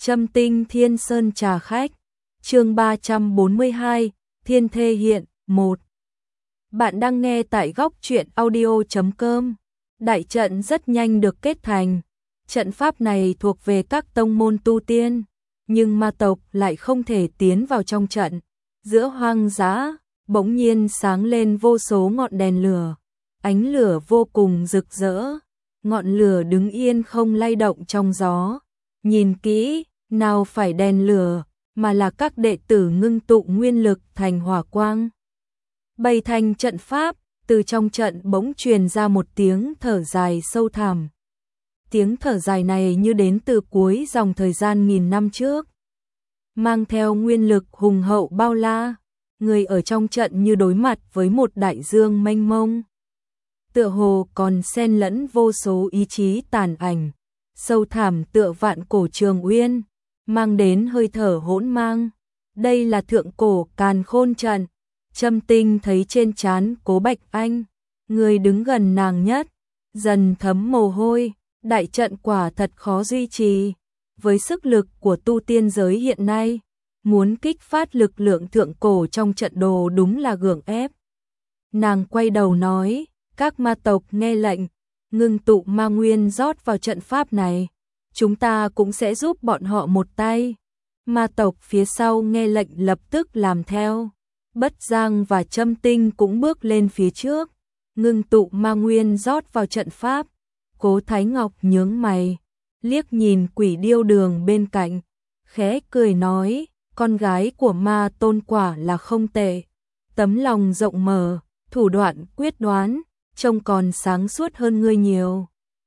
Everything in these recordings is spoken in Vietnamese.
Châm tinh Thiên Sơn trà khách, chương 342, Thiên Thê hiện, 1. Bạn đang nghe tại góc truyện audio.com. Đại trận rất nhanh được kết thành. Trận pháp này thuộc về các tông môn tu tiên, nhưng ma tộc lại không thể tiến vào trong trận. Giữa hoang dã, bỗng nhiên sáng lên vô số ngọn đèn lửa. Ánh lửa vô cùng rực rỡ, ngọn lửa đứng yên không lay động trong gió. Nhìn kỹ, nào phải đèn lửa, mà là các đệ tử ngưng tụ nguyên lực thành hỏa quang. Bày thành trận pháp, từ trong trận bỗng truyền ra một tiếng thở dài sâu thẳm. Tiếng thở dài này như đến từ cuối dòng thời gian nghìn năm trước. Mang theo nguyên lực hùng hậu bao la, người ở trong trận như đối mặt với một đại dương mênh mông. Tựa hồ còn xen lẫn vô số ý chí tàn ảnh, sâu thẳm tựa vạn cổ trường uyên, mang đến hơi thở hỗn mang. Đây là thượng cổ càn khôn trận. Châm tinh thấy trên trán Cố Bạch Anh, người đứng gần nàng nhất, dần thấm mồ hôi. Đại trận quả thật khó duy trì. Với sức lực của tu tiên giới hiện nay, muốn kích phát lực lượng thượng cổ trong trận đồ đúng là gượng ép. Nàng quay đầu nói, các ma tộc nghe lệnh, ngưng tụ ma nguyên rót vào trận pháp này. Chúng ta cũng sẽ giúp bọn họ một tay. Ma tộc phía sau nghe lệnh lập tức làm theo. Bất Giang và Châm Tinh cũng bước lên phía trước, ngưng tụ ma nguyên rót vào trận pháp. Cố Thái Ngọc nhướng mày, liếc nhìn Quỷ Điêu Đường bên cạnh, khẽ cười nói, con gái của ma tôn quả là không tệ. Tấm lòng rộng mở, thủ đoạn quyết đoán, trông còn sáng suốt hơn ngươi nhiều.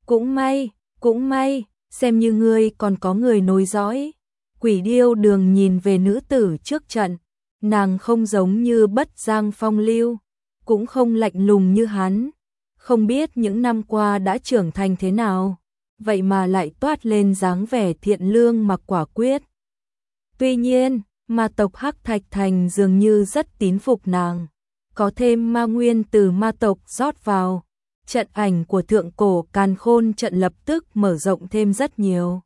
Cũng may, xem như ngươi còn có người nối dõi. Quỷ Điêu Đường nhìn về nữ tử trước trận, nàng không giống như Bất Giang phong lưu, cũng không lạnh lùng như hắn. Không biết những năm qua đã trưởng thành thế nào, vậy mà lại toát lên dáng vẻ thiện lương mà quả quyết. Tuy nhiên, ma tộc Hắc Thạch Thành dường như rất tín phục nàng. Có thêm ma nguyên từ ma tộc rót vào, trận ảnh của thượng cổ càn khôn trận lập tức mở rộng thêm rất nhiều.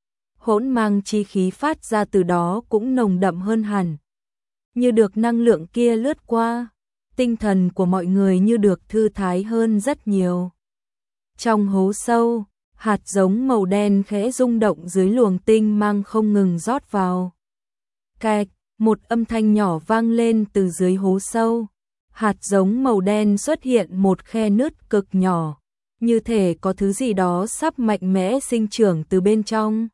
Hỗn mang chi khí phát ra từ đó cũng nồng đậm hơn hẳn. Như được năng lượng kia lướt qua, tinh thần của mọi người như được thư thái hơn rất nhiều. Trong hố sâu, hạt giống màu đen khẽ rung động dưới luồng tinh mang không ngừng rót vào. Cạch, một âm thanh nhỏ vang lên từ dưới hố sâu. Hạt giống màu đen xuất hiện một khe nứt cực nhỏ, như thể có thứ gì đó sắp mạnh mẽ sinh trưởng từ bên trong.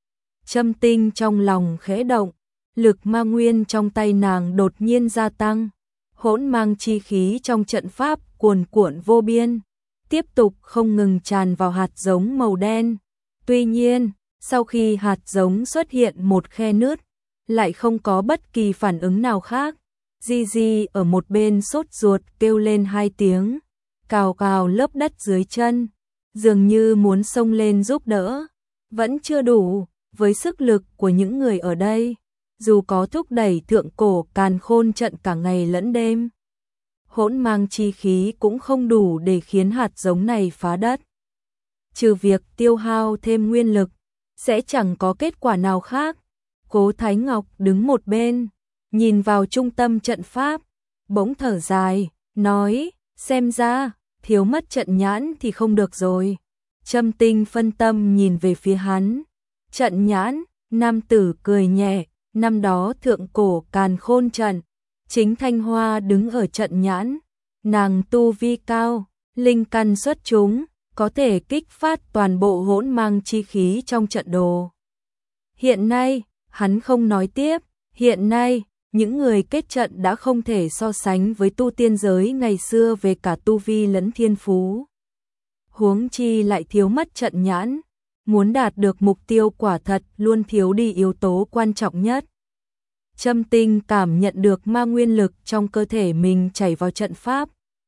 Châm Tinh trong lòng khẽ động, lực ma nguyên trong tay nàng đột nhiên gia tăng. Hỗn mang chi khí trong trận pháp cuồn cuộn vô biên, tiếp tục không ngừng tràn vào hạt giống màu đen. Tuy nhiên, sau khi hạt giống xuất hiện một khe nứt, lại không có bất kỳ phản ứng nào khác. Gigi ở một bên sốt ruột kêu lên hai tiếng, cào cào lớp đất dưới chân, dường như muốn xông lên giúp đỡ. Vẫn chưa đủ, với sức lực của những người ở đây, dù có thúc đẩy thượng cổ càn khôn trận cả ngày lẫn đêm, hỗn mang chi khí cũng không đủ để khiến hạt giống này phá đất. Trừ việc tiêu hao thêm nguyên lực, sẽ chẳng có kết quả nào khác. Cố Thái Ngọc đứng một bên, nhìn vào trung tâm trận pháp, bỗng thở dài, nói, xem ra, thiếu mất trận nhãn thì không được rồi. Châm Tinh phân tâm nhìn về phía hắn. Trận nhãn, nam tử cười nhẹ, năm đó thượng cổ càn khôn trận, chính Thanh Hoa đứng ở trận nhãn. Nàng tu vi cao, linh căn xuất chúng, có thể kích phát toàn bộ hỗn mang chi khí trong trận đồ. Hiện nay, hắn không nói tiếp, hiện nay, những người kết trận đã không thể so sánh với tu tiên giới ngày xưa về cả tu vi lẫn thiên phú. Huống chi lại thiếu mất trận nhãn, muốn đạt được mục tiêu quả thật luôn thiếu đi yếu tố quan trọng nhất. Châm Tinh cảm nhận được ma nguyên lực trong cơ thể mình chảy vào trận pháp,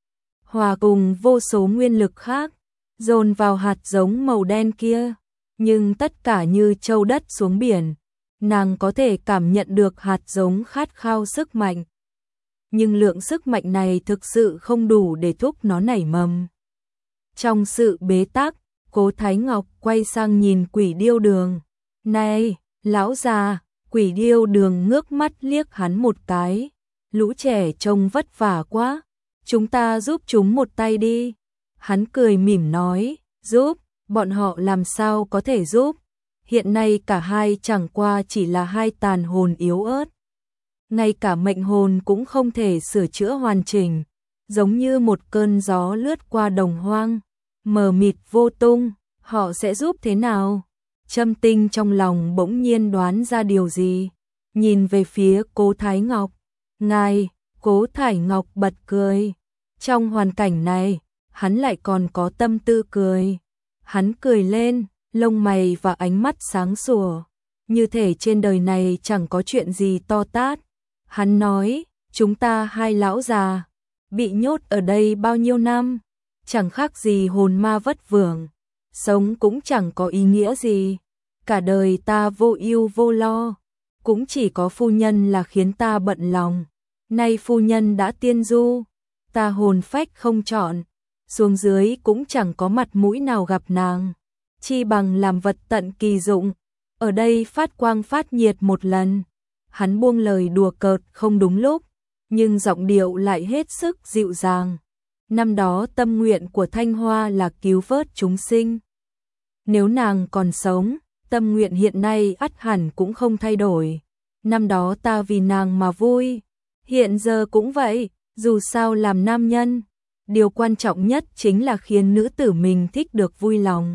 hòa cùng vô số nguyên lực khác, dồn vào hạt giống màu đen kia, nhưng tất cả như trâu đất xuống biển. Nàng có thể cảm nhận được hạt giống khát khao sức mạnh, nhưng lượng sức mạnh này thực sự không đủ để thúc nó nảy mầm. Trong sự bế tắc, Cố Thái Ngọc quay sang nhìn Quỷ Điêu Đường. Này, Lão già, Quỷ Điêu Đường ngước mắt liếc hắn một cái. Lũ trẻ trông vất vả quá, chúng ta giúp chúng một tay đi. Hắn cười mỉm nói, giúp, bọn họ làm sao có thể giúp. Hiện nay cả hai chẳng qua chỉ là hai tàn hồn yếu ớt. Ngay cả mệnh hồn cũng không thể sửa chữa hoàn chỉnh, giống như một cơn gió lướt qua đồng hoang, mờ mịt vô tung, họ sẽ giúp thế nào? Trâm Tinh trong lòng bỗng nhiên đoán ra điều gì, nhìn về phía Cố Thái Ngọc. Ngài, Cố Thái Ngọc bật cười. Trong hoàn cảnh này, hắn lại còn có tâm tư cười. Hắn cười lên, lông mày và ánh mắt sáng sủa, như thể trên đời này chẳng có chuyện gì to tát. Hắn nói, chúng ta hai lão già, bị nhốt ở đây bao nhiêu năm, chẳng khác gì hồn ma vất vưởng, sống cũng chẳng có ý nghĩa gì. Cả đời ta vô ưu vô lo, cũng chỉ có phu nhân là khiến ta bận lòng. Nay phu nhân đã tiên du, ta hồn phách không chọn, xuống dưới cũng chẳng có mặt mũi nào gặp nàng. Chi bằng làm vật tận kỳ dụng, ở đây phát quang phát nhiệt một lần. Hắn buông lời đùa cợt không đúng lúc, nhưng giọng điệu lại hết sức dịu dàng. Năm đó tâm nguyện của Thanh Hoa là cứu vớt chúng sinh. Nếu nàng còn sống, tâm nguyện hiện nay ắt hẳn cũng không thay đổi. Năm đó ta vì nàng mà vui, hiện giờ cũng vậy, dù sao làm nam nhân, điều quan trọng nhất chính là khiến nữ tử mình thích được vui lòng.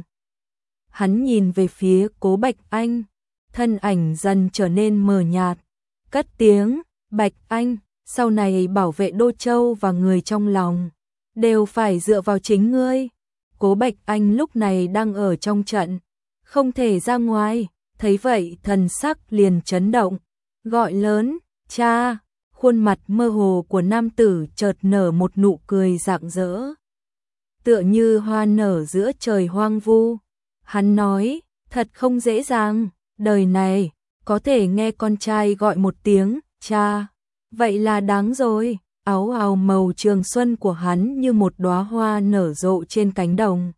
Hắn nhìn về phía Cố Bạch Anh, thân ảnh dần trở nên mờ nhạt, cất tiếng, Bạch Anh, sau này bảo vệ Đô Châu và người trong lòng, đều phải dựa vào chính ngươi. Cố Bạch Anh lúc này đang ở trong trận, không thể ra ngoài, thấy vậy thần sắc liền chấn động, gọi lớn, cha. Khuôn mặt mơ hồ của nam tử chợt nở một nụ cười rạng rỡ, tựa như hoa nở giữa trời hoang vu. Hắn nói, thật không dễ dàng, đời này, có thể nghe con trai gọi một tiếng, cha, vậy là đáng rồi. Áo ào màu trường xuân của hắn như một đóa hoa nở rộ trên cánh đồng,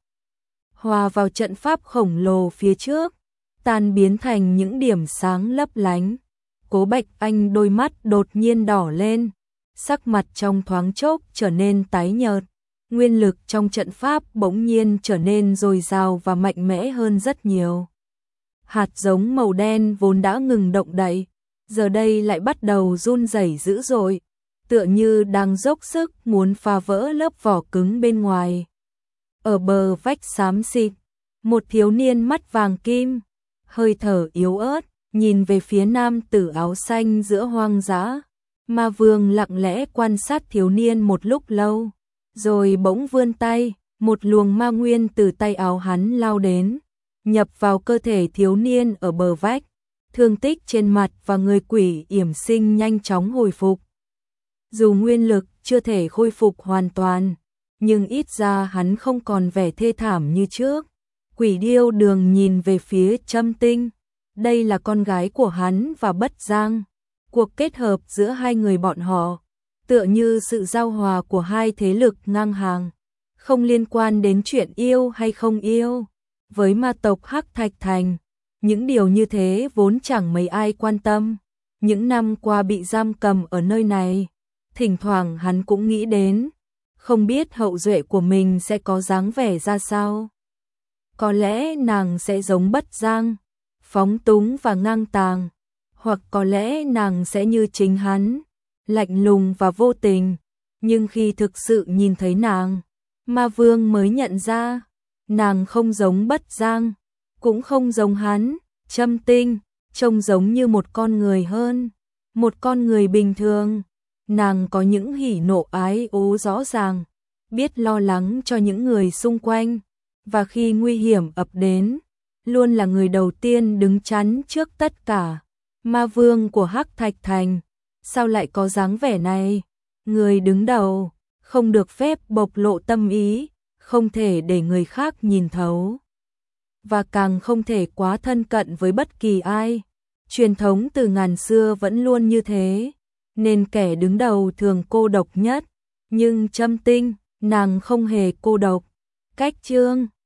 hòa vào trận pháp khổng lồ phía trước, tan biến thành những điểm sáng lấp lánh. Cố Bạch Anh đôi mắt đột nhiên đỏ lên, sắc mặt trong thoáng chốc trở nên tái nhợt, nguyên lực trong trận pháp bỗng nhiên trở nên dồi dào và mạnh mẽ hơn rất nhiều. Hạt giống màu đen vốn đã ngừng động đậy, giờ đây lại bắt đầu run rẩy dữ dội, tựa như đang dốc sức muốn phá vỡ lớp vỏ cứng bên ngoài. Ở bờ vách xám xịt, một thiếu niên mắt vàng kim, hơi thở yếu ớt, nhìn về phía nam tử áo xanh giữa hoang dã. Ma Vương lặng lẽ quan sát thiếu niên một lúc lâu, rồi bỗng vươn tay, một luồng ma nguyên từ tay áo hắn lao đến, nhập vào cơ thể thiếu niên ở bờ vách. Thương tích trên mặt và người quỷ yểm sinh nhanh chóng hồi phục. Dù nguyên lực chưa thể khôi phục hoàn toàn, nhưng ít ra hắn không còn vẻ thê thảm như trước. Quỷ Điêu Đường nhìn về phía Trâm Tinh. Đây là con gái của hắn và Bất Giang. Cuộc kết hợp giữa hai người bọn họ, tựa như sự giao hòa của hai thế lực ngang hàng, không liên quan đến chuyện yêu hay không yêu. Với ma tộc Hắc Thạch Thành, những điều như thế vốn chẳng mấy ai quan tâm. Những năm qua bị giam cầm ở nơi này, thỉnh thoảng hắn cũng nghĩ đến, không biết hậu duệ của mình sẽ có dáng vẻ ra sao. Có lẽ nàng sẽ giống Bất Giang, phóng túng và ngang tàng, hoặc có lẽ nàng sẽ như chính hắn, lạnh lùng và vô tình. Nhưng khi thực sự nhìn thấy nàng, Ma Vương mới nhận ra, nàng không giống Bất Giang, cũng không giống hắn. Trâm Tinh trông giống như một con người hơn, một con người bình thường. Nàng có những hỉ nộ ái ố rõ ràng, biết lo lắng cho những người xung quanh, và khi nguy hiểm ập đến, luôn là người đầu tiên đứng chắn trước tất cả. Ma Vương của Hắc Thạch Thành, sao lại có dáng vẻ này? Người đứng đầu, không được phép bộc lộ tâm ý, không thể để người khác nhìn thấu, và càng không thể quá thân cận với bất kỳ ai. Truyền thống từ ngàn xưa vẫn luôn như thế, nên kẻ đứng đầu thường cô độc nhất. Nhưng Trâm Tinh, nàng không hề cô độc. Cách chương